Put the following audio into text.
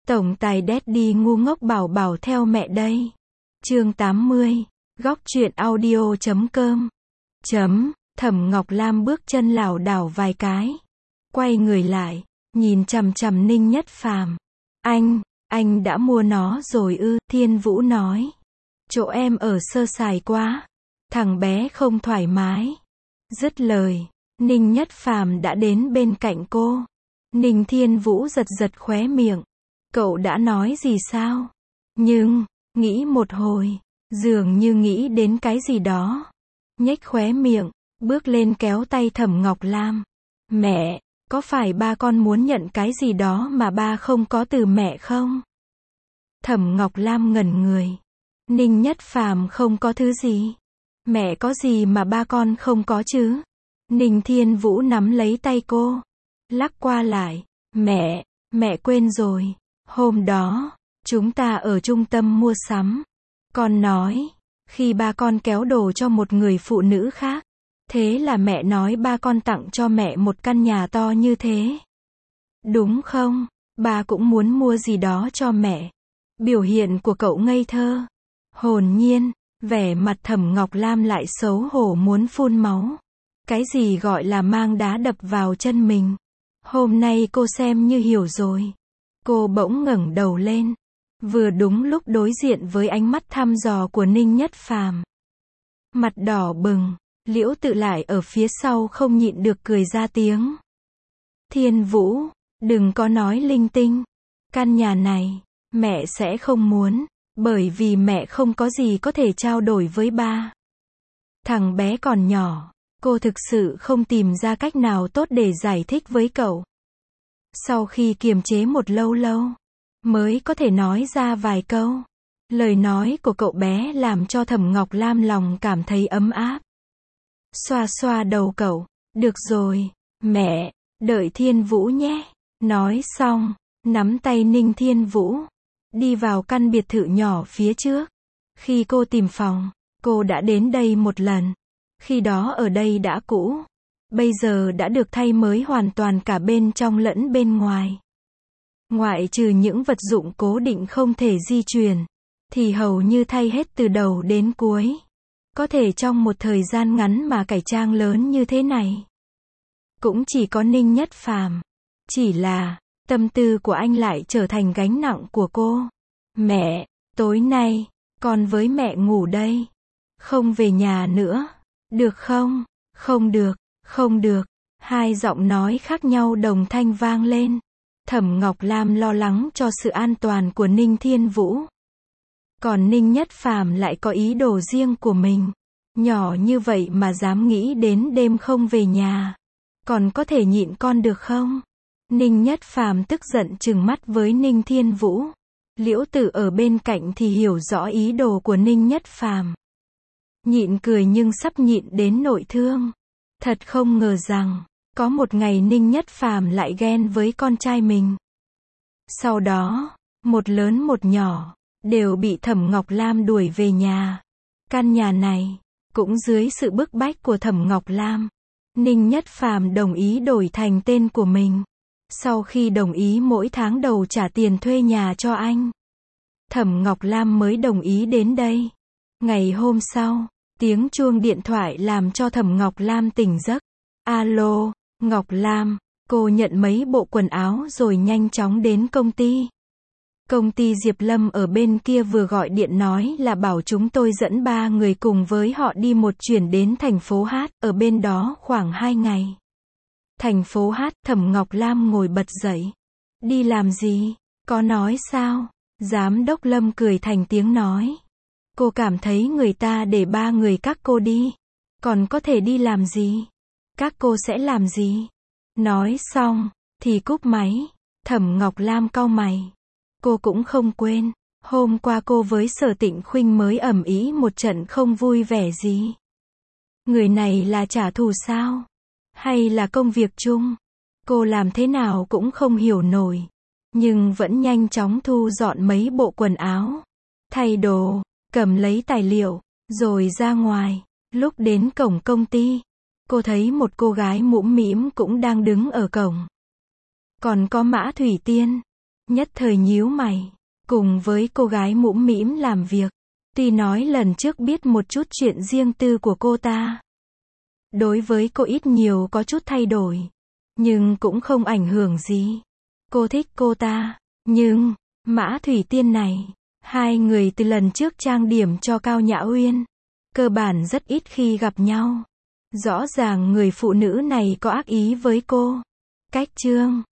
Tổng tài Daddy ngu ngốc bảo bảo theo mẹ đây. Chương 80. Góc truyện audio.com. Thẩm Ngọc Lam bước chân lảo đảo vài cái. Quay người lại, nhìn chằm chằm Ninh Nhất Phàm. Anh đã mua nó rồi ư? Thiên Vũ nói. Chỗ em ở sơ sài quá. Thằng bé không thoải mái. Dứt lời, Ninh Nhất Phàm đã đến bên cạnh cô. Ninh Thiên Vũ giật giật khóe miệng. Cậu đã nói gì sao? Nhưng, nghĩ một hồi, dường như nghĩ đến cái gì đó. Nhếch khóe miệng, bước lên kéo tay Thẩm Ngọc Lam. Mẹ, có phải ba con muốn nhận cái gì đó mà ba không có từ mẹ không? Thẩm Ngọc Lam ngẩn người. Ninh Nhất Phàm không có thứ gì. Mẹ có gì mà ba con không có chứ? Ninh Thiên Vũ nắm lấy tay cô, lắc qua lại. Mẹ quên rồi. Hôm đó, chúng ta ở trung tâm mua sắm. Con nói, khi ba con kéo đồ cho một người phụ nữ khác, thế là mẹ nói ba con tặng cho mẹ một căn nhà to như thế. Đúng không? Ba cũng muốn mua gì đó cho mẹ. Biểu hiện của cậu ngây thơ, hồn nhiên, vẻ mặt Thẩm Ngọc Lam lại xấu hổ muốn phun máu. Cái gì gọi là mang đá đập vào chân mình? Hôm nay cô xem như hiểu rồi. Cô bỗng ngẩng đầu lên, vừa đúng lúc đối diện với ánh mắt thăm dò của Ninh Nhất Phàm. Mặt đỏ bừng, Liễu Tự lại ở phía sau không nhịn được cười ra tiếng. Thiên Vũ, đừng có nói linh tinh. Căn nhà này, mẹ sẽ không muốn, bởi vì mẹ không có gì có thể trao đổi với ba. Thằng bé còn nhỏ, cô thực sự không tìm ra cách nào tốt để giải thích với cậu. Sau khi kiềm chế một lâu mới có thể nói ra vài câu. Lời nói của cậu bé làm cho Thẩm Ngọc Lam lòng cảm thấy ấm áp. Xoa xoa đầu cậu. Được rồi, mẹ, đợi Thiên Vũ nhé. Nói xong, nắm tay Ninh Thiên Vũ, đi vào căn biệt thự nhỏ phía trước. Khi cô tìm phòng, cô đã đến đây một lần. Khi đó ở đây đã cũ. Bây giờ đã được thay mới hoàn toàn cả bên trong lẫn bên ngoài. Ngoại trừ những vật dụng cố định không thể di chuyển, thì hầu như thay hết từ đầu đến cuối. Có thể trong một thời gian ngắn mà cải trang lớn như thế này. Cũng chỉ có Ninh Nhất Phàm. Chỉ là, tâm tư của anh lại trở thành gánh nặng của cô. Mẹ, tối nay, con với mẹ ngủ đây. Không về nhà nữa. Được không? Không được. Không được. Hai giọng nói khác nhau đồng thanh vang lên. Thẩm Ngọc Lam lo lắng cho sự an toàn của Ninh Thiên Vũ. Còn Ninh Nhất Phàm lại có ý đồ riêng của mình. Nhỏ như vậy mà dám nghĩ đến đêm không về nhà. Còn có thể nhịn con được không? Ninh Nhất Phàm tức giận trừng mắt với Ninh Thiên Vũ. Liễu Tự ở bên cạnh thì hiểu rõ ý đồ của Ninh Nhất Phàm. Nhịn cười nhưng sắp nhịn đến nội thương. Thật không ngờ rằng, có một ngày Ninh Nhất Phàm lại ghen với con trai mình. Sau đó, một lớn một nhỏ, đều bị Thẩm Ngọc Lam đuổi về nhà. Căn nhà này, cũng dưới sự bức bách của Thẩm Ngọc Lam, Ninh Nhất Phàm đồng ý đổi thành tên của mình. Sau khi đồng ý mỗi tháng đầu trả tiền thuê nhà cho anh, Thẩm Ngọc Lam mới đồng ý đến đây. Ngày hôm sau, tiếng chuông điện thoại làm cho Thẩm Ngọc Lam tỉnh giấc. Alo, Ngọc Lam, cô nhận mấy bộ quần áo rồi nhanh chóng đến công ty. Công ty Diệp Lâm ở bên kia vừa gọi điện nói là bảo chúng tôi dẫn 3 người cùng với họ đi một chuyến đến thành phố Hát, ở bên đó khoảng 2 ngày. Thành phố Hát, Thẩm Ngọc Lam ngồi bật dậy. Đi làm gì? Có nói sao? Giám đốc Lâm cười thành tiếng nói. Cô cảm thấy người ta để 3 người các cô đi. Còn có thể đi làm gì? Các cô sẽ làm gì? Nói xong, thì cúp máy. Thẩm Ngọc Lam cau mày. Cô cũng không quên. Hôm qua cô với Sở Tịnh Khuynh mới ầm ĩ một trận không vui vẻ gì. Người này là trả thù sao? Hay là công việc chung? Cô làm thế nào cũng không hiểu nổi. Nhưng vẫn nhanh chóng thu dọn mấy bộ quần áo. Thay đồ. Cầm lấy tài liệu, rồi ra ngoài. Lúc đến cổng công ty, cô thấy một cô gái mũm mĩm cũng đang đứng ở cổng. Còn có Mã Thủy Tiên. nhất thời nhíu mày, cùng với cô gái mũm mĩm làm việc. Tuy nói lần trước biết một chút chuyện riêng tư của cô ta, đối với cô ít nhiều có chút thay đổi, nhưng cũng không ảnh hưởng gì. Cô thích cô ta, nhưng, Mã Thủy Tiên này, hai người từ lần trước trang điểm cho Cao Nhã Uyên, cơ bản rất ít khi gặp nhau. Rõ ràng người phụ nữ này có ác ý với cô. Cách Trương